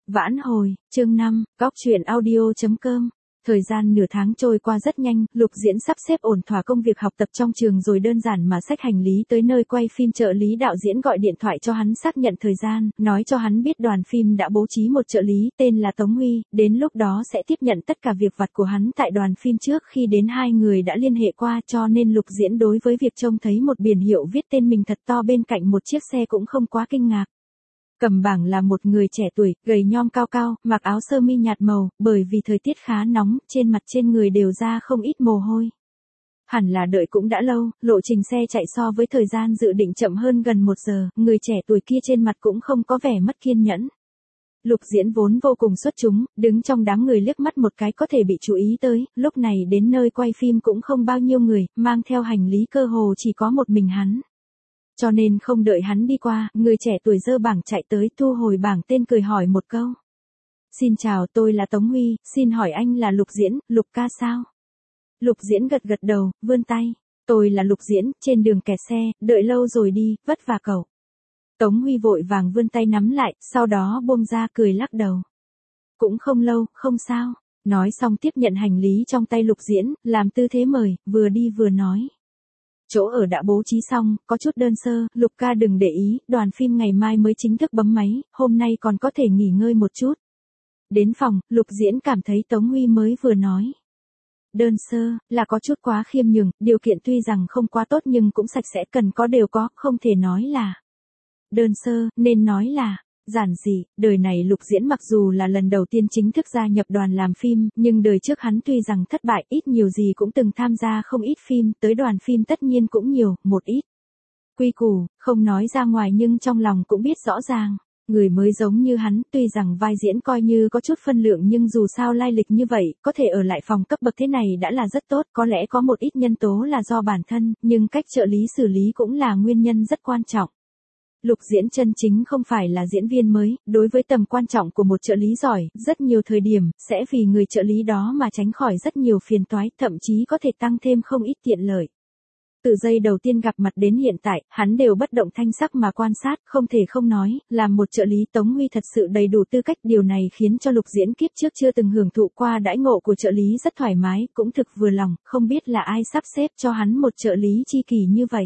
Vãn hồi, chương 5, góc truyện audio.com. Thời gian nửa tháng trôi qua rất nhanh, Lục Diễn sắp xếp ổn thỏa công việc học tập trong trường rồi đơn giản mà xách hành lý tới nơi quay phim. Trợ lý đạo diễn gọi điện thoại cho hắn xác nhận thời gian, nói cho hắn biết đoàn phim đã bố trí một trợ lý tên là Tống Huy, đến lúc đó sẽ tiếp nhận tất cả việc vặt của hắn tại đoàn phim. Trước khi đến hai người đã liên hệ qua, cho nên Lục Diễn đối với việc trông thấy một biển hiệu viết tên mình thật to bên cạnh một chiếc xe cũng không quá kinh ngạc. Cầm bảng là một người trẻ tuổi, gầy nhom cao cao, mặc áo sơ mi nhạt màu, bởi vì thời tiết khá nóng, trên mặt trên người đều ra không ít mồ hôi. Hẳn là đợi cũng đã lâu, lộ trình xe chạy so với thời gian dự định chậm hơn gần 1 giờ, người trẻ tuổi kia trên mặt cũng không có vẻ mất kiên nhẫn. Lục Diễn vốn vô cùng xuất chúng, đứng trong đám người liếc mắt một cái có thể bị chú ý tới, lúc này đến nơi quay phim cũng không bao nhiêu người, mang theo hành lý cơ hồ chỉ có một mình hắn. Cho nên không đợi hắn đi qua, người trẻ tuổi giơ bảng chạy tới, thu hồi bảng tên cười hỏi một câu. Xin chào, tôi là Tống Huy, xin hỏi anh là Lục Diễn, Lục ca sao? Lục Diễn gật gật đầu, vươn tay. Tôi là Lục Diễn, trên đường kẹt xe, đợi lâu rồi đi, vất vả cậu. Tống Huy vội vàng vươn tay nắm lại, sau đó buông ra cười lắc đầu. Cũng không lâu, không sao. Nói xong tiếp nhận hành lý trong tay Lục Diễn, làm tư thế mời, vừa đi vừa nói. Chỗ ở đã bố trí xong, có chút đơn sơ, Lục ca đừng để ý, đoàn phim ngày mai mới chính thức bấm máy, hôm nay còn có thể nghỉ ngơi một chút. Đến phòng, Lục Diễn cảm thấy Tống Huy mới vừa nói. Đơn sơ, là có chút quá khiêm nhường, điều kiện tuy rằng không quá tốt nhưng cũng sạch sẽ, cần có đều có, không thể nói là. Đơn sơ, nên nói là. Giản dị, đời này Lục Diễn mặc dù là lần đầu tiên chính thức gia nhập đoàn làm phim, nhưng đời trước hắn tuy rằng thất bại, ít nhiều gì cũng từng tham gia không ít phim, tới đoàn phim tất nhiên cũng nhiều, một ít. Quy củ, không nói ra ngoài nhưng trong lòng cũng biết rõ ràng. Người mới giống như hắn, tuy rằng vai diễn coi như có chút phân lượng nhưng dù sao lai lịch như vậy, có thể ở lại phòng cấp bậc thế này đã là rất tốt, có lẽ có một ít nhân tố là do bản thân, nhưng cách trợ lý xử lý cũng là nguyên nhân rất quan trọng. Lục Diễn chân chính không phải là diễn viên mới, đối với tầm quan trọng của một trợ lý giỏi, rất nhiều thời điểm, sẽ vì người trợ lý đó mà tránh khỏi rất nhiều phiền toái, thậm chí có thể tăng thêm không ít tiện lợi. Từ giây đầu tiên gặp mặt đến hiện tại, hắn đều bất động thanh sắc mà quan sát, không thể không nói, làm một trợ lý Tống Huy thật sự đầy đủ tư cách, điều này khiến cho Lục Diễn kiếp trước chưa từng hưởng thụ qua đãi ngộ của trợ lý rất thoải mái, cũng thực vừa lòng, không biết là ai sắp xếp cho hắn một trợ lý chi kỷ như vậy.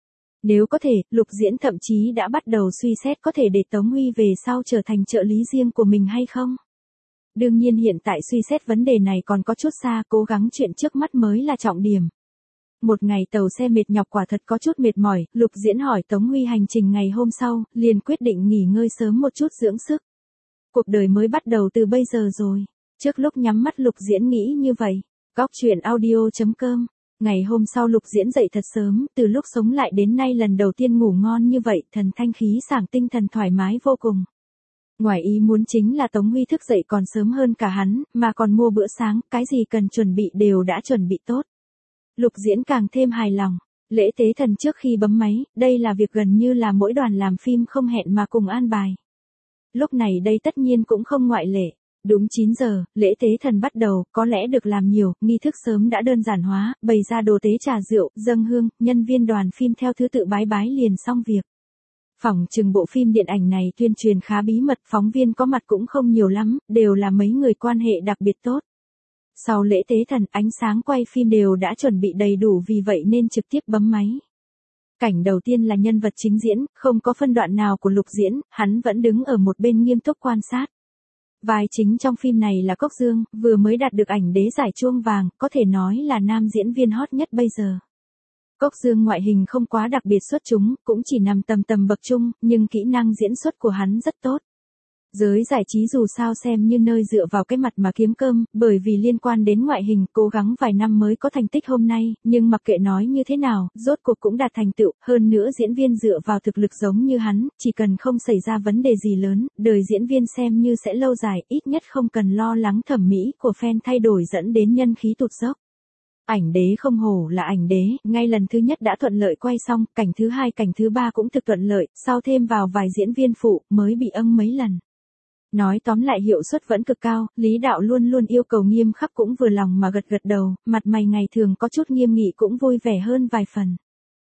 Nếu có thể, Lục Diễn thậm chí đã bắt đầu suy xét có thể để Tống Huy về sau trở thành trợ lý riêng của mình hay không. Đương nhiên hiện tại suy xét vấn đề này còn có chút xa, cố gắng chuyện trước mắt mới là trọng điểm. Một ngày tàu xe mệt nhọc quả thật có chút mệt mỏi, Lục Diễn hỏi Tống Huy hành trình ngày hôm sau, liền quyết định nghỉ ngơi sớm một chút dưỡng sức. Cuộc đời mới bắt đầu từ bây giờ rồi. Trước lúc nhắm mắt Lục Diễn nghĩ như vậy. Góc truyện audio.com. Ngày hôm sau Lục Diễn dậy thật sớm, từ lúc sống lại đến nay lần đầu tiên ngủ ngon như vậy, thần thanh khí sảng, tinh thần thoải mái vô cùng. Ngoài ý muốn chính là Tống Huy thức dậy còn sớm hơn cả hắn, mà còn mua bữa sáng, cái gì cần chuẩn bị đều đã chuẩn bị tốt. Lục Diễn càng thêm hài lòng. Lễ tế thần trước khi bấm máy, đây là việc gần như là mỗi đoàn làm phim không hẹn mà cùng an bài. Lúc này đây tất nhiên cũng không ngoại lệ. Đúng 9 giờ, lễ tế thần bắt đầu, có lẽ được làm nhiều, nghi thức sớm đã đơn giản hóa, bày ra đồ tế trà rượu, dâng hương, nhân viên đoàn phim theo thứ tự bái bái liền xong việc. Phỏng chừng bộ phim điện ảnh này tuyên truyền khá bí mật, phóng viên có mặt cũng không nhiều lắm, đều là mấy người quan hệ đặc biệt tốt. Sau lễ tế thần, ánh sáng quay phim đều đã chuẩn bị đầy đủ, vì vậy nên trực tiếp bấm máy. Cảnh đầu tiên là nhân vật chính diễn, không có phân đoạn nào của Lục Diễn, hắn vẫn đứng ở một bên nghiêm túc quan sát. Vai chính trong phim này là Cốc Dương, vừa mới đạt được ảnh đế giải chuông vàng, có thể nói là nam diễn viên hot nhất bây giờ. Cốc Dương ngoại hình không quá đặc biệt xuất chúng, cũng chỉ nằm tầm bậc trung, nhưng kỹ năng diễn xuất của hắn rất tốt. Giới giải trí dù sao xem như nơi dựa vào cái mặt mà kiếm cơm, bởi vì liên quan đến ngoại hình, cố gắng vài năm mới có thành tích hôm nay, nhưng mặc kệ nói như thế nào, rốt cuộc cũng đạt thành tựu, hơn nữa diễn viên dựa vào thực lực giống như hắn, chỉ cần không xảy ra vấn đề gì lớn, đời diễn viên xem như sẽ lâu dài, ít nhất không cần lo lắng thẩm mỹ của fan thay đổi dẫn đến nhân khí tụt dốc. Ảnh đế không hổ là ảnh đế, ngay lần thứ nhất đã thuận lợi quay xong, cảnh thứ hai cảnh thứ ba cũng thực thuận lợi, sau thêm vào vài diễn viên phụ, mới bị âng mấy lần. Nói tóm lại hiệu suất vẫn cực cao, Lý đạo luôn luôn yêu cầu nghiêm khắc cũng vừa lòng mà gật gật đầu, mặt mày ngày thường có chút nghiêm nghị cũng vui vẻ hơn vài phần.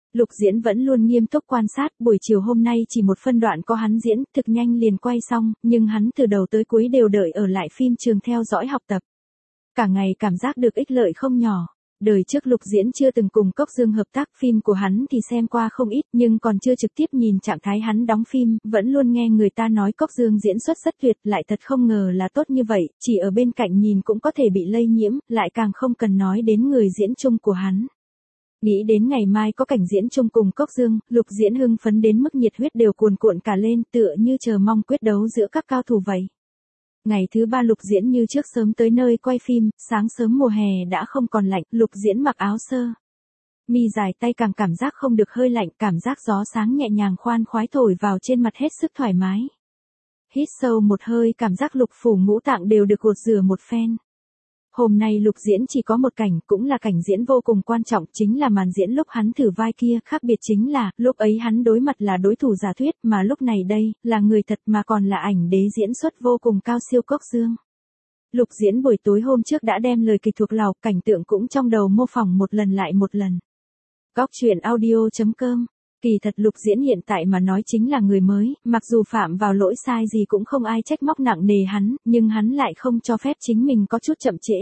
Lục Diễn vẫn luôn nghiêm túc quan sát, buổi chiều hôm nay chỉ một phân đoạn có hắn diễn, thực nhanh liền quay xong, nhưng hắn từ đầu tới cuối đều đợi ở lại phim trường theo dõi học tập. Cả ngày cảm giác được ích lợi không nhỏ. Đời trước Lục Diễn chưa từng cùng Cốc Dương hợp tác, phim của hắn thì xem qua không ít, nhưng còn chưa trực tiếp nhìn trạng thái hắn đóng phim, vẫn luôn nghe người ta nói Cốc Dương diễn xuất rất tuyệt, lại thật không ngờ là tốt như vậy, chỉ ở bên cạnh nhìn cũng có thể bị lây nhiễm, lại càng không cần nói đến người diễn chung của hắn. Nghĩ đến ngày mai có cảnh diễn chung cùng Cốc Dương, Lục Diễn hưng phấn đến mức nhiệt huyết đều cuồn cuộn cả lên, tựa như chờ mong quyết đấu giữa các cao thủ vậy. Ngày thứ 3 Lục Diễn như trước sớm tới nơi quay phim, sáng sớm mùa hè đã không còn lạnh, Lục Diễn mặc áo sơ mi dài tay càng cảm giác không được hơi lạnh, cảm giác gió sáng nhẹ nhàng khoan khoái thổi vào trên mặt hết sức thoải mái. Hít sâu một hơi, cảm giác lục phủ ngũ tạng đều được gột rửa một phen. Hôm nay Lục Diễn chỉ có một cảnh, cũng là cảnh diễn vô cùng quan trọng, chính là màn diễn lúc hắn thử vai kia, khác biệt chính là, lúc ấy hắn đối mặt là đối thủ giả thuyết, mà lúc này đây, là người thật mà còn là ảnh đế diễn xuất vô cùng cao siêu Cốc Dương. Lục Diễn buổi tối hôm trước đã đem lời kịch thuộc lòng, cảnh tượng cũng trong đầu mô phỏng một lần lại một lần. Góc truyện audio.com. Kỳ thật Lục Diễn hiện tại mà nói chính là người mới, mặc dù phạm vào lỗi sai gì cũng không ai trách móc nặng nề hắn, nhưng hắn lại không cho phép chính mình có chút chậm trễ.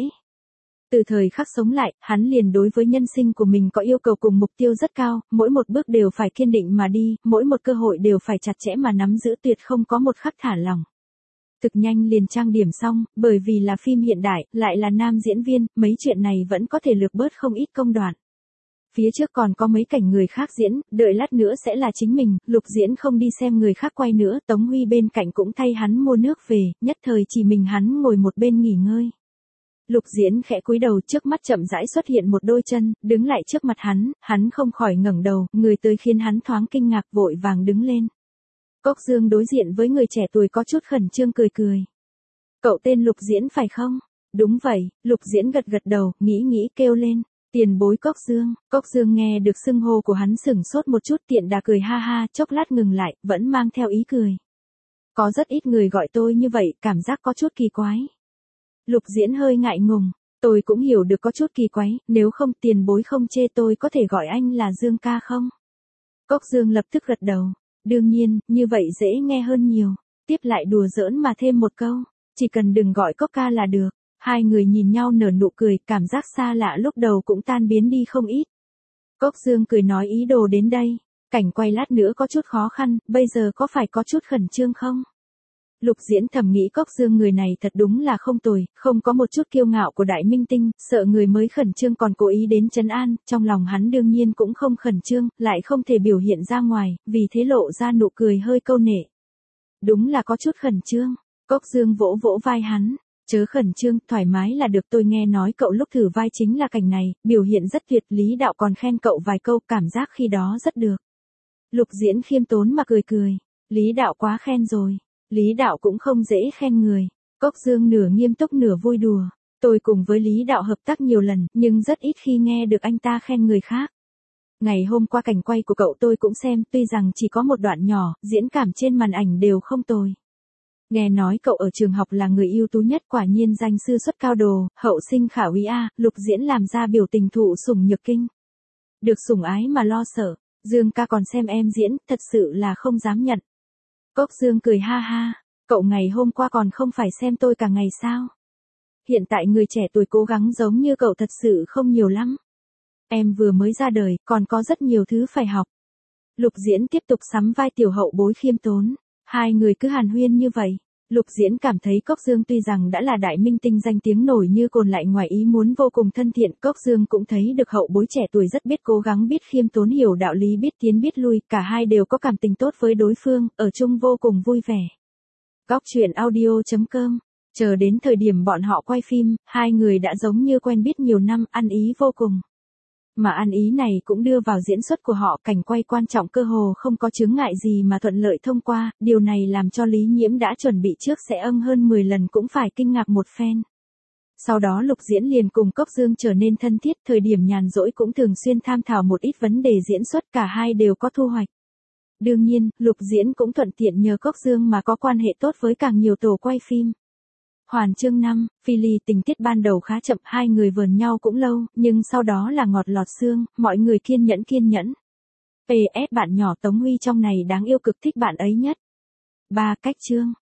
Từ thời khắc sống lại, hắn liền đối với nhân sinh của mình có yêu cầu cùng mục tiêu rất cao, mỗi một bước đều phải kiên định mà đi, mỗi một cơ hội đều phải chặt chẽ mà nắm giữ, tuyệt không có một khắc thả lỏng. Thực nhanh liền trang điểm xong, bởi vì là phim hiện đại, lại là nam diễn viên, mấy chuyện này vẫn có thể lược bớt không ít công đoạn. Phía trước còn có mấy cảnh người khác diễn, đợi lát nữa sẽ là chính mình, Lục Diễn không đi xem người khác quay nữa, Tống Huy bên cạnh cũng thay hắn mua nước về, nhất thời chỉ mình hắn ngồi một bên nghỉ ngơi. Lục Diễn khẽ cúi đầu, trước mắt chậm rãi xuất hiện một đôi chân, đứng lại trước mặt hắn không khỏi ngẩng đầu, người tới khiến hắn thoáng kinh ngạc, vội vàng đứng lên. Cốc Dương đối diện với người trẻ tuổi có chút khẩn trương cười cười. Cậu tên Lục Diễn phải không? Đúng vậy, Lục Diễn gật gật đầu, nghĩ kêu lên. Tiền bối Cốc Dương. Cốc Dương nghe được xưng hô của hắn sửng sốt một chút, tiện đà cười ha ha, chốc lát ngừng lại, vẫn mang theo ý cười. Có rất ít người gọi tôi như vậy, cảm giác có chút kỳ quái. Lục Diễn hơi ngại ngùng, tôi cũng hiểu được có chút kỳ quái, nếu không tiền bối không chê tôi có thể gọi anh là Dương ca không? Cốc Dương lập tức gật đầu, đương nhiên, như vậy dễ nghe hơn nhiều. Tiếp lại đùa giỡn mà thêm một câu, chỉ cần đừng gọi Cốc ca là được. Hai người nhìn nhau nở nụ cười, cảm giác xa lạ lúc đầu cũng tan biến đi không ít. Cốc Dương cười nói ý đồ đến đây, cảnh quay lát nữa có chút khó khăn, bây giờ có phải có chút khẩn trương không? Lục Diễn thầm nghĩ Cốc Dương người này thật đúng là không tồi, không có một chút kiêu ngạo của đại minh tinh, sợ người mới khẩn trương còn cố ý đến trấn an, trong lòng hắn đương nhiên cũng không khẩn trương, lại không thể biểu hiện ra ngoài, vì thế lộ ra nụ cười hơi câu nệ. Đúng là có chút khẩn trương, Cốc Dương vỗ vỗ vai hắn. Chớ khẩn trương, thoải mái là được, tôi nghe nói cậu lúc thử vai chính là cảnh này, biểu hiện rất tuyệt, Lý Đạo còn khen cậu vài câu, cảm giác khi đó rất được. Lục Diễn khiêm tốn mà cười cười, Lý Đạo quá khen rồi, Lý Đạo cũng không dễ khen người. Cốc Dương nửa nghiêm túc nửa vui đùa, tôi cùng với Lý Đạo hợp tác nhiều lần, nhưng rất ít khi nghe được anh ta khen người khác. Ngày hôm qua cảnh quay của cậu tôi cũng xem, tuy rằng chỉ có một đoạn nhỏ, diễn cảm trên màn ảnh đều không tồi. Nghe nói cậu ở trường học là người ưu tú nhất, quả nhiên danh sư xuất cao đồ, hậu sinh khả úy a. Lục Diễn làm ra biểu tình thụ sủng nhược kinh. Được sủng ái mà lo sợ, Dương ca còn xem em diễn, thật sự là không dám nhận. Cốc Dương cười ha ha, cậu ngày hôm qua còn không phải xem tôi cả ngày sao? Hiện tại người trẻ tuổi cố gắng giống như cậu thật sự không nhiều lắm. Em vừa mới ra đời, còn có rất nhiều thứ phải học. Lục Diễn tiếp tục sắm vai tiểu hậu bối khiêm tốn. Hai người cứ hàn huyên như vậy. Lục Diễn cảm thấy Cốc Dương tuy rằng đã là đại minh tinh danh tiếng nổi như cồn, lại ngoài ý muốn vô cùng thân thiện. Cốc Dương cũng thấy được hậu bối trẻ tuổi rất biết cố gắng, biết khiêm tốn, hiểu đạo lý, biết tiến biết lui. Cả hai đều có cảm tình tốt với đối phương, ở chung vô cùng vui vẻ. Góc truyện audio.com. Chờ đến thời điểm bọn họ quay phim, hai người đã giống như quen biết nhiều năm, ăn ý vô cùng. Mà ăn ý này cũng đưa vào diễn xuất của họ, cảnh quay quan trọng cơ hồ không có chướng ngại gì mà thuận lợi thông qua, điều này làm cho Lý Nhiễm đã chuẩn bị trước sẽ hơn 10 lần cũng phải kinh ngạc một phen. Sau đó Lục Diễn liền cùng Cốc Dương trở nên thân thiết, thời điểm nhàn rỗi cũng thường xuyên tham thảo một ít vấn đề diễn xuất, cả hai đều có thu hoạch. Đương nhiên, Lục Diễn cũng thuận tiện nhờ Cốc Dương mà có quan hệ tốt với càng nhiều tổ quay phim. Hoàn chương 5, phi ly tình tiết ban đầu khá chậm, hai người vờn nhau cũng lâu, nhưng sau đó là ngọt lọt xương, mọi người kiên nhẫn. PS bạn nhỏ Tống Huy trong này đáng yêu cực thích bạn ấy nhất. 3. Cách chương.